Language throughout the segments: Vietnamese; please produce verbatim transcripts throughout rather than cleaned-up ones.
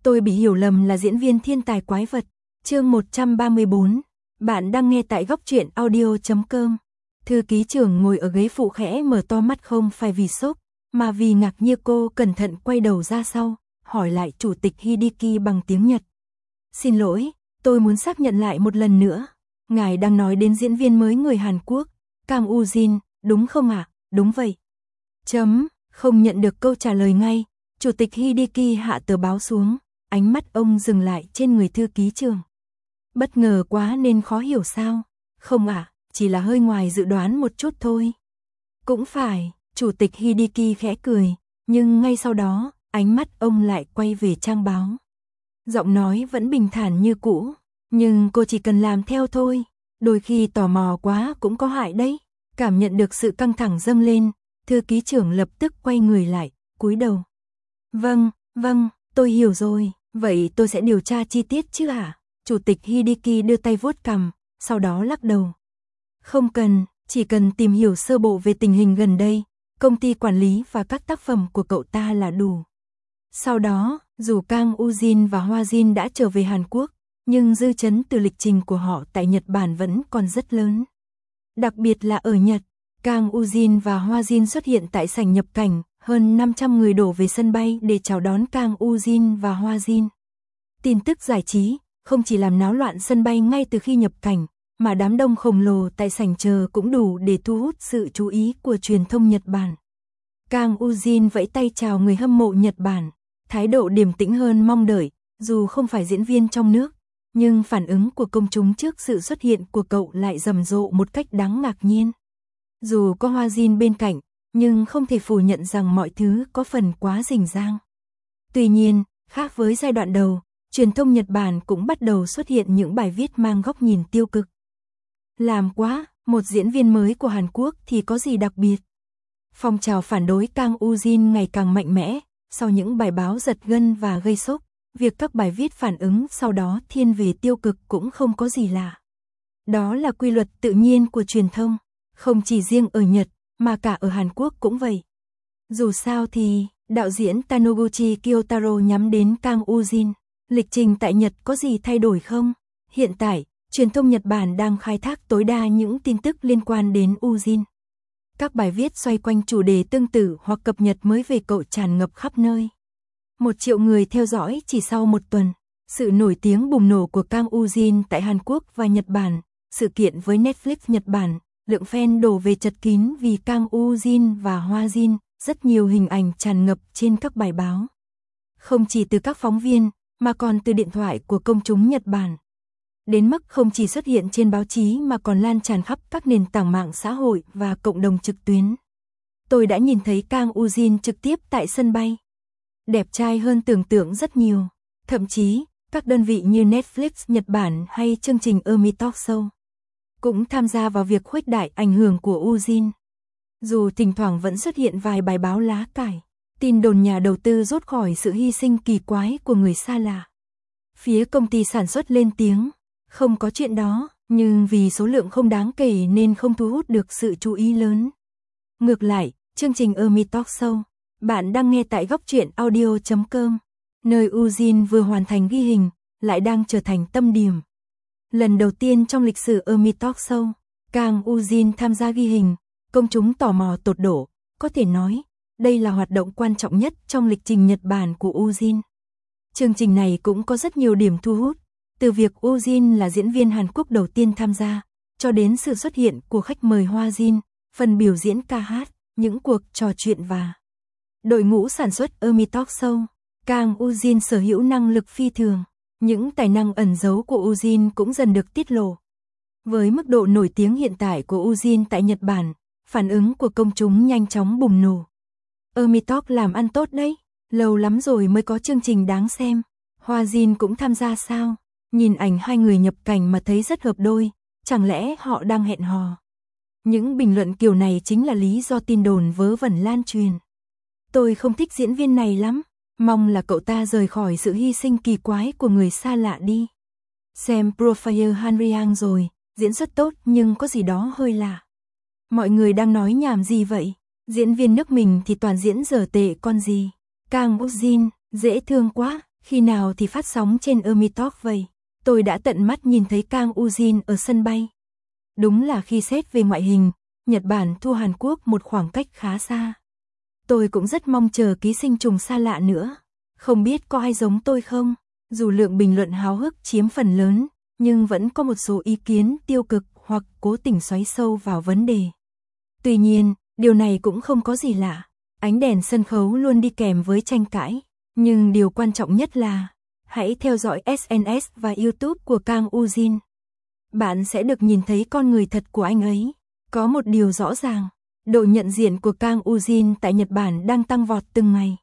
Tôi bị hiểu lầm là diễn viên thiên tài quái vật. Chương một trăm ba mươi bốn. Bạn đang nghe tại góc truyện audio chấm com. Thư ký trưởng ngồi ở ghế phụ khẽ mở to mắt, không phải vì sốc, mà vì ngạc nhiên. Cô cẩn thận quay đầu ra sau, hỏi lại chủ tịch Hideki bằng tiếng Nhật. Xin lỗi, tôi muốn xác nhận lại một lần nữa. Ngài đang nói đến diễn viên mới người Hàn Quốc, Kang Woo-jin, đúng không ạ? À? Đúng vậy. Chấm, không nhận được câu trả lời ngay, chủ tịch Hideki hạ tờ báo xuống, ánh mắt ông dừng lại trên người thư ký trưởng. Bất ngờ quá nên khó hiểu sao? Không ạ, à, chỉ là hơi ngoài dự đoán một chút thôi. Cũng phải, chủ tịch Hideki khẽ cười, nhưng ngay sau đó, ánh mắt ông lại quay về trang báo. Giọng nói vẫn bình thản như cũ, nhưng cô chỉ cần làm theo thôi, đôi khi tò mò quá cũng có hại đấy. Cảm nhận được sự căng thẳng dâng lên, thư ký trưởng lập tức quay người lại, cúi đầu. Vâng, vâng, tôi hiểu rồi, vậy tôi sẽ điều tra chi tiết chứ hả? Chủ tịch Hideki đưa tay vuốt cằm, sau đó lắc đầu. Không cần, chỉ cần tìm hiểu sơ bộ về tình hình gần đây, công ty quản lý và các tác phẩm của cậu ta là đủ. Sau đó, dù Kang Woo-jin và Hoa Jin đã trở về Hàn Quốc, nhưng dư chấn từ lịch trình của họ tại Nhật Bản vẫn còn rất lớn. Đặc biệt là ở Nhật, Kang Woo-jin và Hoa Jin xuất hiện tại sảnh nhập cảnh, hơn năm trăm người đổ về sân bay để chào đón Kang Woo-jin và Hoa Jin. Tin tức giải trí không chỉ làm náo loạn sân bay ngay từ khi nhập cảnh, mà đám đông khổng lồ tại sảnh chờ cũng đủ để thu hút sự chú ý của truyền thông Nhật Bản. Kang Woo-jin vẫy tay chào người hâm mộ Nhật Bản, thái độ điềm tĩnh hơn mong đợi, dù không phải diễn viên trong nước, nhưng phản ứng của công chúng trước sự xuất hiện của cậu lại rầm rộ một cách đáng ngạc nhiên. Dù có Hoa Jin bên cạnh, nhưng không thể phủ nhận rằng mọi thứ có phần quá rình rang. Tuy nhiên, khác với giai đoạn đầu, truyền thông Nhật Bản cũng bắt đầu xuất hiện những bài viết mang góc nhìn tiêu cực. Làm quá, một diễn viên mới của Hàn Quốc thì có gì đặc biệt? Phong trào phản đối Kang Woo-jin ngày càng mạnh mẽ, sau những bài báo giật gân và gây sốc, việc các bài viết phản ứng sau đó thiên về tiêu cực cũng không có gì lạ. Đó là quy luật tự nhiên của truyền thông, không chỉ riêng ở Nhật, mà cả ở Hàn Quốc cũng vậy. Dù sao thì, đạo diễn Taniguchi Kyotaro nhắm đến Kang Woo-jin, lịch trình tại Nhật có gì thay đổi không? Hiện tại, truyền thông Nhật Bản đang khai thác tối đa những tin tức liên quan đến Woo-jin. Các bài viết xoay quanh chủ đề tương tự hoặc cập nhật mới về cậu tràn ngập khắp nơi. Một triệu người theo dõi chỉ sau một tuần. Sự nổi tiếng bùng nổ của Kang Woo-jin tại Hàn Quốc và Nhật Bản, sự kiện với Netflix Nhật Bản, lượng fan đổ về chật kín vì Kang Woo-jin và Hoa Jin, rất nhiều hình ảnh tràn ngập trên các bài báo. Không chỉ từ các phóng viên, mà còn từ điện thoại của công chúng Nhật Bản. Đến mức không chỉ xuất hiện trên báo chí mà còn lan tràn khắp các nền tảng mạng xã hội và cộng đồng trực tuyến. Tôi đã nhìn thấy Kang Woo-jin trực tiếp tại sân bay. Đẹp trai hơn tưởng tượng rất nhiều. Thậm chí, các đơn vị như Netflix Nhật Bản hay chương trình Emi Talk Show cũng tham gia vào việc khuếch đại ảnh hưởng của Woo-jin. Dù thỉnh thoảng vẫn xuất hiện vài bài báo lá cải, tin đồn nhà đầu tư rút khỏi sự hy sinh kỳ quái của người xa lạ. Phía công ty sản xuất lên tiếng, không có chuyện đó, nhưng vì số lượng không đáng kể nên không thu hút được sự chú ý lớn. Ngược lại, chương trình Emi Talk Show, bạn đang nghe tại góc truyện audio chấm com, nơi Woo-jin vừa hoàn thành ghi hình, lại đang trở thành tâm điểm. Lần đầu tiên trong lịch sử Emi Talk Show, Kang Woo-jin tham gia ghi hình, công chúng tò mò tột độ, có thể nói, đây là hoạt động quan trọng nhất trong lịch trình Nhật Bản của Woo-jin. Chương trình này cũng có rất nhiều điểm thu hút, từ việc Woo-jin là diễn viên Hàn Quốc đầu tiên tham gia, cho đến sự xuất hiện của khách mời Hoa Jin, phần biểu diễn ca hát, những cuộc trò chuyện và đội ngũ sản xuất Emi Talk Show. Kang Woo-jin sở hữu năng lực phi thường, những tài năng ẩn giấu của Woo-jin cũng dần được tiết lộ. Với mức độ nổi tiếng hiện tại của Woo-jin tại Nhật Bản, phản ứng của công chúng nhanh chóng bùng nổ. Emi Talk làm ăn tốt đấy, lâu lắm rồi mới có chương trình đáng xem. Hoa Jin cũng tham gia sao? Nhìn ảnh hai người nhập cảnh mà thấy rất hợp đôi, chẳng lẽ họ đang hẹn hò? Những bình luận kiểu này chính là lý do tin đồn vớ vẩn lan truyền. Tôi không thích diễn viên này lắm, mong là cậu ta rời khỏi sự hy sinh kỳ quái của người xa lạ đi. Xem profile Han Ryang rồi, diễn xuất tốt nhưng có gì đó hơi lạ. Mọi người đang nói nhảm gì vậy? Diễn viên nước mình thì toàn diễn dở tệ con gì. Kang Woo-jin, dễ thương quá, Khi nào thì phát sóng trên Emitalk vậy? Tôi đã tận mắt nhìn thấy Kang Ujin ở sân bay. Đúng là khi xét về ngoại hình, Nhật Bản thua Hàn Quốc một khoảng cách khá xa. Tôi cũng rất mong chờ ký sinh trùng xa lạ nữa. Không biết có ai giống tôi không? Dù lượng bình luận háo hức chiếm phần lớn, nhưng vẫn có một số ý kiến tiêu cực hoặc cố tình xoáy sâu vào vấn đề. Tuy nhiên, điều này cũng không có gì lạ. Ánh đèn sân khấu luôn đi kèm với tranh cãi. Nhưng điều quan trọng nhất là, hãy theo dõi ét en ét và YouTube của Kang Ujin. Bạn sẽ được nhìn thấy con người thật của anh ấy. Có một điều rõ ràng, độ nhận diện của Kang Ujin tại Nhật Bản đang tăng vọt từng ngày.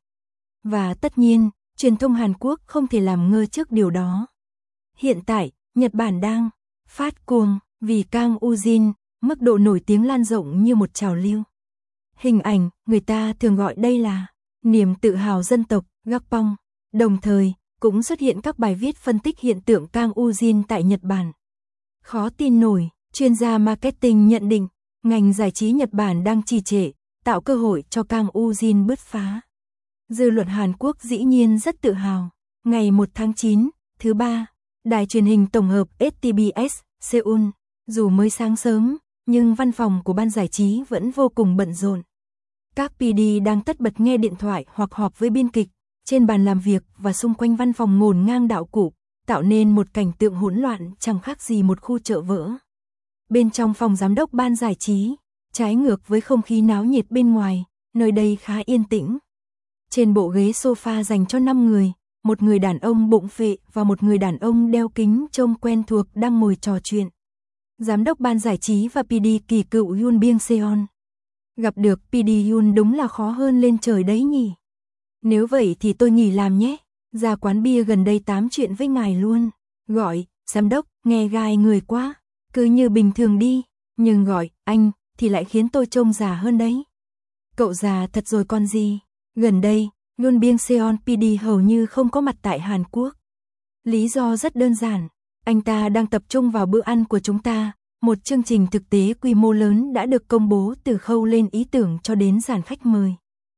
Và tất nhiên, truyền thông Hàn Quốc không thể làm ngơ trước điều đó. Hiện tại, Nhật Bản đang phát cuồng vì Kang Ujin, mức độ nổi tiếng lan rộng như một trào lưu. Hình ảnh, người ta thường gọi đây là niềm tự hào dân tộc, Gakpong. Đồng thời, cũng xuất hiện các bài viết phân tích hiện tượng Kang Ujin tại Nhật Bản. Khó tin nổi, chuyên gia marketing nhận định, ngành giải trí Nhật Bản đang trì trệ, tạo cơ hội cho Kang Ujin bứt phá. Dư luận Hàn Quốc dĩ nhiên rất tự hào. Ngày một tháng chín, thứ ba, đài truyền hình tổng hợp ét tê bê ét, Seoul, dù mới sáng sớm, nhưng văn phòng của ban giải trí vẫn vô cùng bận rộn. Các pê đê đang tất bật nghe điện thoại hoặc họp với biên kịch, trên bàn làm việc và xung quanh văn phòng ngổn ngang đạo cụ, tạo nên một cảnh tượng hỗn loạn chẳng khác gì một khu chợ vỡ. Bên trong phòng giám đốc ban giải trí, trái ngược với không khí náo nhiệt bên ngoài, nơi đây khá yên tĩnh. Trên bộ ghế sofa dành cho năm người, một người đàn ông bụng phệ và một người đàn ông đeo kính trông quen thuộc đang ngồi trò chuyện. Giám đốc ban giải trí và pê đê kỳ cựu Yoon Byung Seon. Gặp được pê đê Yoon đúng là khó hơn lên trời đấy nhỉ. Nếu vậy thì tôi nghỉ làm nhé. Ra quán bia gần đây tám chuyện với ngài luôn. Gọi, giám đốc, nghe gai người quá. Cứ như bình thường đi. Nhưng gọi, anh, thì lại khiến tôi trông già hơn đấy. Cậu già thật rồi còn gì. Gần đây, Yoon Byung Seon pê đê hầu như không có mặt tại Hàn Quốc. Lý do rất đơn giản. Anh ta đang tập trung vào bữa ăn của chúng ta. Một chương trình thực tế quy mô lớn đã được công bố từ khâu lên ý tưởng cho đến dàn khách mời.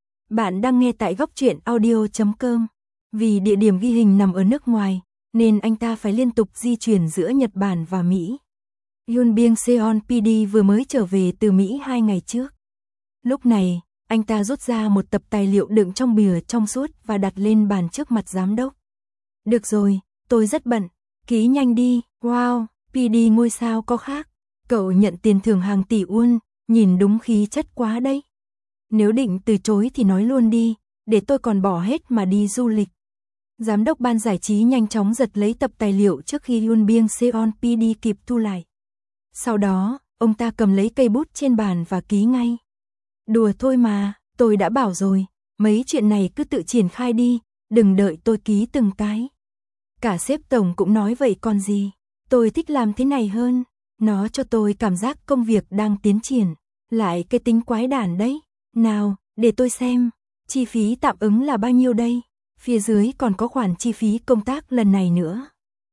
Bạn đang nghe tại góc truyện audio chấm com. Vì địa điểm ghi hình nằm ở nước ngoài, nên anh ta phải liên tục di chuyển giữa Nhật Bản và Mỹ. Yoon Byung Seon pê đê vừa mới trở về từ Mỹ hai ngày trước. Lúc này, anh ta rút ra một tập tài liệu đựng trong bìa trong suốt và đặt lên bàn trước mặt giám đốc. Được rồi, tôi rất bận, ký nhanh đi. Wow, pê đê ngôi sao có khác. Cậu nhận tiền thưởng hàng tỷ won, nhìn đúng khí chất quá đấy. Nếu định từ chối thì nói luôn đi, để tôi còn bỏ hết mà đi du lịch. Giám đốc ban giải trí nhanh chóng giật lấy tập tài liệu trước khi Yoon Byung Seon pê đê kịp thu lại. Sau đó, ông ta cầm lấy cây bút trên bàn và ký ngay. Đùa thôi mà, tôi đã bảo rồi, mấy chuyện này cứ tự triển khai đi, đừng đợi tôi ký từng cái. Cả sếp tổng cũng nói vậy còn gì, tôi thích làm thế này hơn, nó cho tôi cảm giác công việc đang tiến triển, lại cái tính quái đản đấy. Nào, để tôi xem, chi phí tạm ứng là bao nhiêu đây? Phía dưới còn có khoản chi phí công tác lần này nữa.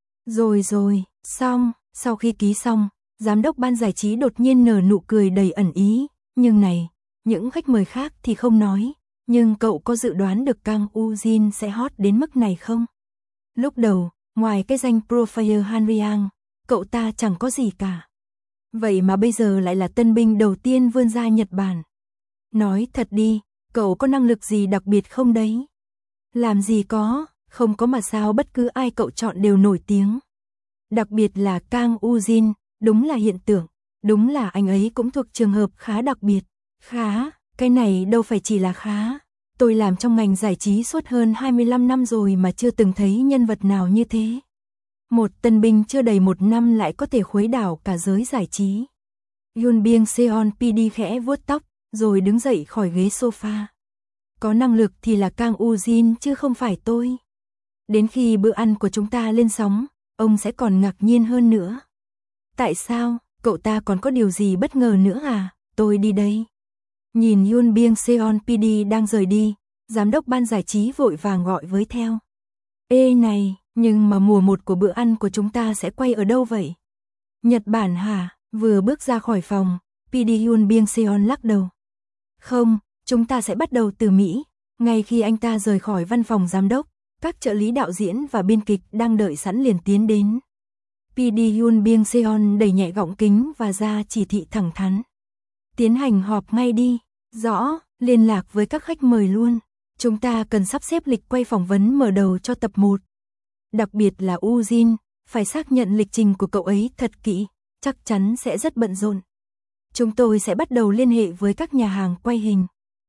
Rồi rồi, xong, sau khi ký xong, giám đốc ban giải trí đột nhiên nở nụ cười đầy ẩn ý, nhưng này, những khách mời khác thì không nói, nhưng cậu có dự đoán được Kang Ujin sẽ hot đến mức này không? Lúc đầu, ngoài cái danh Professor Hanriang, cậu ta chẳng có gì cả. Vậy mà bây giờ lại là tân binh đầu tiên vươn ra Nhật Bản. Nói thật đi, cậu có năng lực gì đặc biệt không đấy? Làm gì có, không có mà sao bất cứ ai cậu chọn đều nổi tiếng. Đặc biệt là Kang Ujin, đúng là hiện tượng, đúng là anh ấy cũng thuộc trường hợp khá đặc biệt. Khá, cái này đâu phải chỉ là khá. Tôi làm trong ngành giải trí suốt hơn hai mươi lăm năm rồi mà chưa từng thấy nhân vật nào như thế. Một tân binh chưa đầy một năm lại có thể khuấy đảo cả giới giải trí. Yoon Byung Seon pê đê khẽ vuốt tóc, rồi đứng dậy khỏi ghế sofa. Có năng lực thì là Kang Ujin chứ không phải tôi. Đến khi bữa ăn của chúng ta lên sóng, ông sẽ còn ngạc nhiên hơn nữa. Tại sao, cậu ta còn có điều gì bất ngờ nữa à? Tôi đi đây. Nhìn Yoon Byung Seon pê đê đang rời đi, giám đốc ban giải trí vội vàng gọi với theo. Ê này, nhưng mà mùa một của bữa ăn của chúng ta sẽ quay ở đâu vậy? Nhật Bản hả? Vừa bước ra khỏi phòng, pê đê Yoon Byung Seon lắc đầu. Không, chúng ta sẽ bắt đầu từ Mỹ. Ngay khi anh ta rời khỏi văn phòng giám đốc, Các trợ lý đạo diễn và biên kịch đang đợi sẵn liền tiến đến. pê đê Yoon Byung Seon đẩy nhẹ gọng kính và ra chỉ thị thẳng thắn. Tiến hành họp ngay đi. Rõ, liên lạc với các khách mời luôn. Chúng ta cần sắp xếp lịch quay phỏng vấn mở đầu cho tập một. Đặc biệt là Woo Jin, phải xác nhận lịch trình của cậu ấy thật kỹ, chắc chắn sẽ rất bận rộn. Chúng tôi sẽ bắt đầu liên hệ với các nhà hàng quay hình.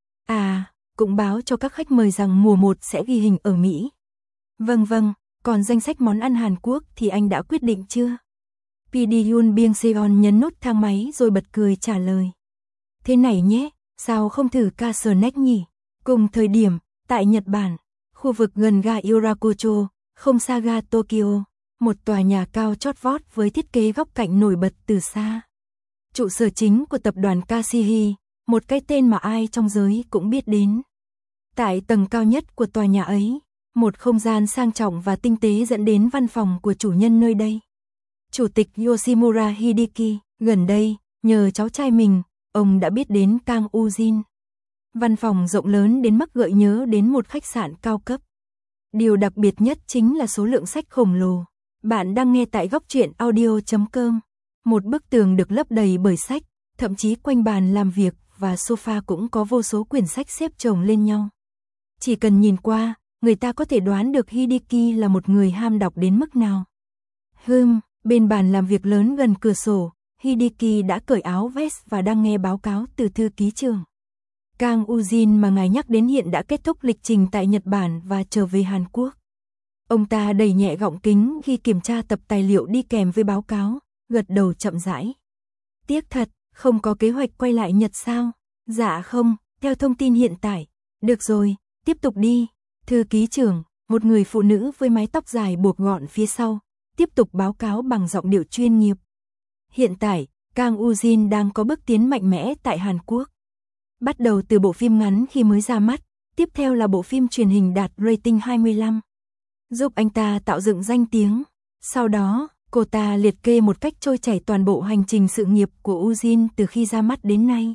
À, cũng báo cho các khách mời rằng mùa một sẽ ghi hình ở Mỹ. Vâng vâng, còn danh sách món ăn Hàn Quốc thì anh đã quyết định chưa? pê đê Yoon Byung Seon nhấn nút thang máy rồi bật cười trả lời. Thế này nhé, sao không thử ca snack nhỉ? Cùng thời điểm, tại Nhật Bản, khu vực gần ga Urakucho, không xa ga Tokyo, một tòa nhà cao chót vót với thiết kế góc cạnh nổi bật từ xa. Trụ sở chính của tập đoàn Kasihi, một cái tên mà ai trong giới cũng biết đến. Tại tầng cao nhất của tòa nhà ấy, một không gian sang trọng và tinh tế dẫn đến văn phòng của chủ nhân nơi đây. Chủ tịch Yoshimura Hideki, gần đây, nhờ cháu trai mình, ông đã biết đến Kang Woo Jin. Văn phòng rộng lớn đến mức gợi nhớ đến một khách sạn cao cấp. Điều đặc biệt nhất chính là số lượng sách khổng lồ. Bạn đang nghe tại góc truyện audio chấm com. Một bức tường được lấp đầy bởi sách, thậm chí quanh bàn làm việc và sofa cũng có vô số quyển sách xếp chồng lên nhau. Chỉ cần nhìn qua, người ta có thể đoán được Hideki là một người ham đọc đến mức nào. Hừm, bên bàn làm việc lớn gần cửa sổ, Hideki đã cởi áo vest và đang nghe báo cáo từ thư ký trưởng. Kang Woo Jin mà ngài nhắc đến hiện đã kết thúc lịch trình tại Nhật Bản và trở về Hàn Quốc. Ông ta đẩy nhẹ gọng kính khi kiểm tra tập tài liệu đi kèm với báo cáo, gật đầu chậm rãi. Tiếc thật, không có kế hoạch quay lại Nhật sao? Dạ không, theo thông tin hiện tại. Được rồi, tiếp tục đi. Thư ký trưởng, một người phụ nữ với mái tóc dài buộc gọn phía sau, tiếp tục báo cáo bằng giọng điệu chuyên nghiệp. Hiện tại, Kang Woo Jin đang có bước tiến mạnh mẽ tại Hàn Quốc. Bắt đầu từ bộ phim ngắn khi mới ra mắt, tiếp theo là bộ phim truyền hình đạt rating hai mươi lăm. Giúp anh ta tạo dựng danh tiếng. Sau đó, cô ta liệt kê một cách trôi chảy toàn bộ hành trình sự nghiệp của Woo Jin từ khi ra mắt đến nay.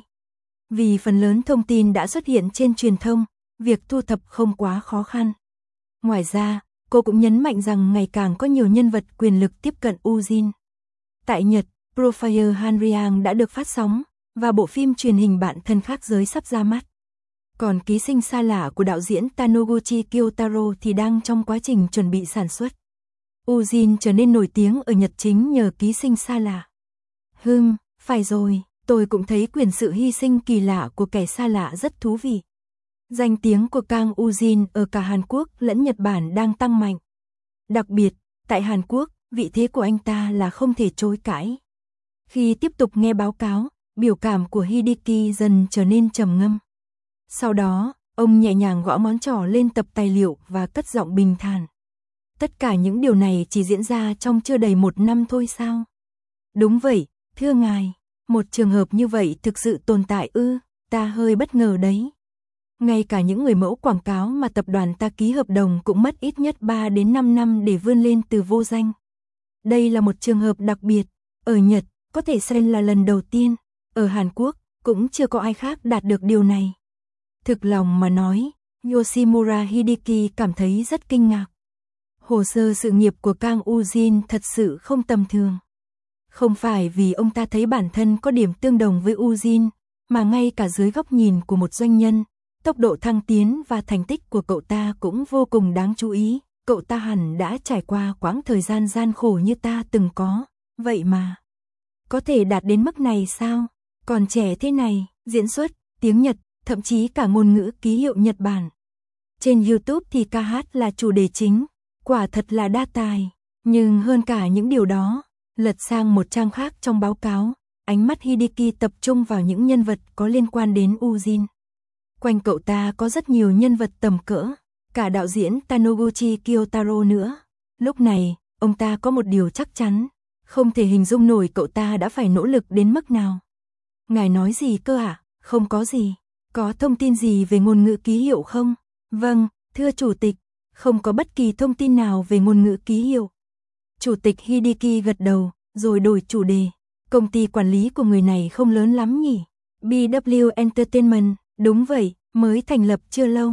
Vì phần lớn thông tin đã xuất hiện trên truyền thông, việc thu thập không quá khó khăn. Ngoài ra, cô cũng nhấn mạnh rằng ngày càng có nhiều nhân vật quyền lực tiếp cận Woo Jin. Tại Nhật, Profile Hanryang đã được phát sóng, và bộ phim truyền hình Bạn thân khác giới sắp ra mắt. Còn Ký sinh xa lạ của đạo diễn Taniguchi Kyotaro thì đang trong quá trình chuẩn bị sản xuất. Woo Jin trở nên nổi tiếng ở Nhật chính nhờ Ký sinh xa lạ. Hừm, phải rồi, tôi cũng thấy quyển sự hy sinh kỳ lạ của kẻ xa lạ rất thú vị. Danh tiếng của Kang Woo Jin ở cả Hàn Quốc lẫn Nhật Bản đang tăng mạnh. Đặc biệt, tại Hàn Quốc, vị thế của anh ta là không thể chối cãi. Khi tiếp tục nghe báo cáo, biểu cảm của Hideki dần trở nên trầm ngâm. Sau đó, ông nhẹ nhàng gõ ngón trỏ lên tập tài liệu và cất giọng bình thản. Tất cả những điều này chỉ diễn ra trong chưa đầy một năm thôi sao? Đúng vậy, thưa ngài, một trường hợp như vậy thực sự tồn tại ư, ta hơi bất ngờ đấy. Ngay cả những người mẫu quảng cáo mà tập đoàn ta ký hợp đồng cũng mất ít nhất ba đến năm năm để vươn lên từ vô danh. Đây là một trường hợp đặc biệt, ở Nhật, có thể xem là lần đầu tiên, ở Hàn Quốc, cũng chưa có ai khác đạt được điều này. Thực lòng mà nói, Yoshimura Hideki cảm thấy rất kinh ngạc. Hồ sơ sự nghiệp của Kang Woo Jin thật sự không tầm thường. Không phải vì ông ta thấy bản thân có điểm tương đồng với Woo Jin, mà ngay cả dưới góc nhìn của một doanh nhân, tốc độ thăng tiến và thành tích của cậu ta cũng vô cùng đáng chú ý. Cậu ta hẳn đã trải qua quãng thời gian gian khổ như ta từng có, vậy mà có thể đạt đến mức này sao? Còn trẻ thế này, diễn xuất, tiếng Nhật, thậm chí cả ngôn ngữ ký hiệu Nhật Bản. Trên YouTube thì ca hát là chủ đề chính, quả thật là đa tài. Nhưng hơn cả những điều đó, lật sang một trang khác trong báo cáo, ánh mắt Hideki tập trung vào những nhân vật có liên quan đến Woo Jin. Quanh cậu ta có rất nhiều nhân vật tầm cỡ, cả đạo diễn Taniguchi Kyotaro nữa. Lúc này, ông ta có một điều chắc chắn, không thể hình dung nổi cậu ta đã phải nỗ lực đến mức nào. Ngài nói gì cơ ạ? À? Không có gì. Có thông tin gì về ngôn ngữ ký hiệu không? Vâng, thưa chủ tịch, không có bất kỳ thông tin nào về ngôn ngữ ký hiệu. Chủ tịch Hideki gật đầu, rồi đổi chủ đề. Công ty quản lý của người này không lớn lắm nhỉ? bê vê kép Entertainment, đúng vậy, mới thành lập chưa lâu.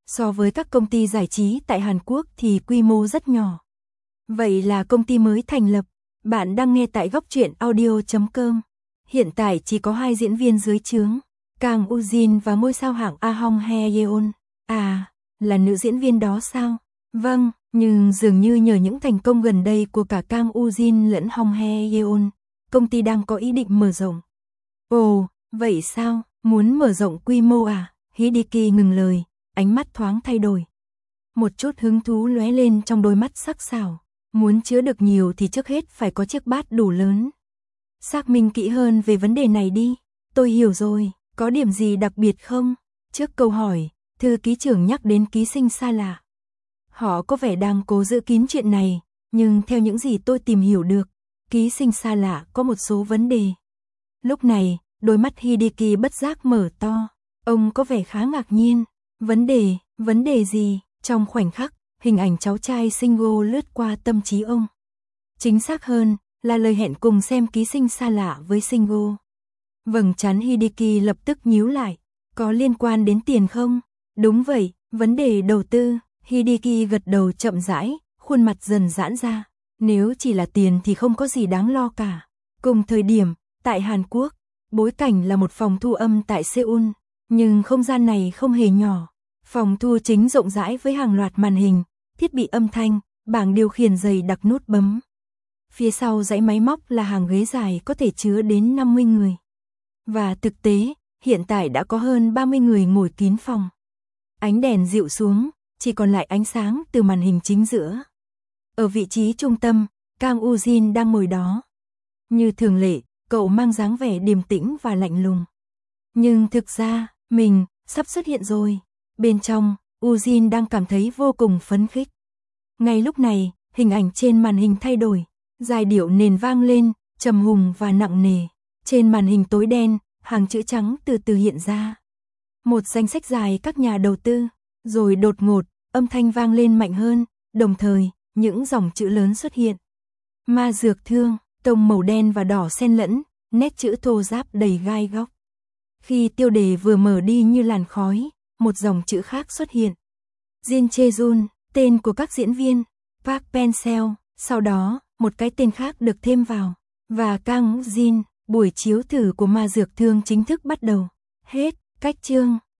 So với các công ty giải trí tại Hàn Quốc thì quy mô rất nhỏ. Vậy là công ty mới thành lập. Bạn đang nghe tại góc truyện audio chấm com. Hiện tại chỉ có hai diễn viên dưới trướng, Kang Woo Jin và ngôi sao hạng Ah Hong Hye Yeon. À, là nữ diễn viên đó sao? Vâng, nhưng dường như nhờ những thành công gần đây của cả Kang Woo Jin lẫn Hong Hye Yeon, công ty đang có ý định mở rộng. Ồ, vậy sao? Muốn mở rộng quy mô à? Hideki ngừng lời, ánh mắt thoáng thay đổi. Một chút hứng thú lóe lên trong đôi mắt sắc sảo. Muốn chứa được nhiều thì trước hết phải có chiếc bát đủ lớn. Xác minh kỹ hơn về vấn đề này đi. Tôi hiểu rồi, có điểm gì đặc biệt không? Trước câu hỏi, thư ký trưởng nhắc đến ký sinh xa lạ. Họ có vẻ đang cố giữ kín chuyện này, nhưng theo những gì tôi tìm hiểu được, ký sinh xa lạ có một số vấn đề. Lúc này, đôi mắt Hideki bất giác mở to. Ông có vẻ khá ngạc nhiên. Vấn đề, vấn đề gì? Trong khoảnh khắc, hình ảnh cháu trai Shingo lướt qua tâm trí ông. Chính xác hơn, là lời hẹn cùng xem ký sinh xa lạ với Shingo. Vầng trán Hideki lập tức nhíu lại. Có liên quan đến tiền không? Đúng vậy, vấn đề đầu tư. Hideki gật đầu chậm rãi, khuôn mặt dần giãn ra. Nếu chỉ là tiền thì không có gì đáng lo cả. Cùng thời điểm, tại Hàn Quốc, bối cảnh là một phòng thu âm tại Seoul. Nhưng không gian này không hề nhỏ. Phòng thu chính rộng rãi với hàng loạt màn hình, thiết bị âm thanh, bảng điều khiển dày đặc nút bấm. Phía sau dãy máy móc là hàng ghế dài có thể chứa đến năm mươi người. Và thực tế, hiện tại đã có hơn ba mươi người ngồi kín phòng. Ánh đèn dịu xuống, chỉ còn lại ánh sáng từ màn hình chính giữa. Ở vị trí trung tâm, Kang Woo Jin đang ngồi đó. Như thường lệ, cậu mang dáng vẻ điềm tĩnh và lạnh lùng. Nhưng thực ra, mình sắp xuất hiện rồi. Bên trong, Woo Jin đang cảm thấy vô cùng phấn khích. Ngay lúc này, hình ảnh trên màn hình thay đổi. Giai điệu nền vang lên, trầm hùng và nặng nề. Trên màn hình tối đen, hàng chữ trắng từ từ hiện ra. Một danh sách dài các nhà đầu tư. Rồi đột ngột, âm thanh vang lên mạnh hơn. Đồng thời, những dòng chữ lớn xuất hiện. Ma dược thương, tông màu đen và đỏ xen lẫn, nét chữ thô ráp đầy gai góc. Khi tiêu đề vừa mở đi như làn khói, một dòng chữ khác xuất hiện. Jin Chae-jun, tên của các diễn viên, Park Pen-seo, sau đó, một cái tên khác được thêm vào, và Kang Woo Jin, buổi chiếu thử của ma dược thương chính thức bắt đầu. Hết, cách chương.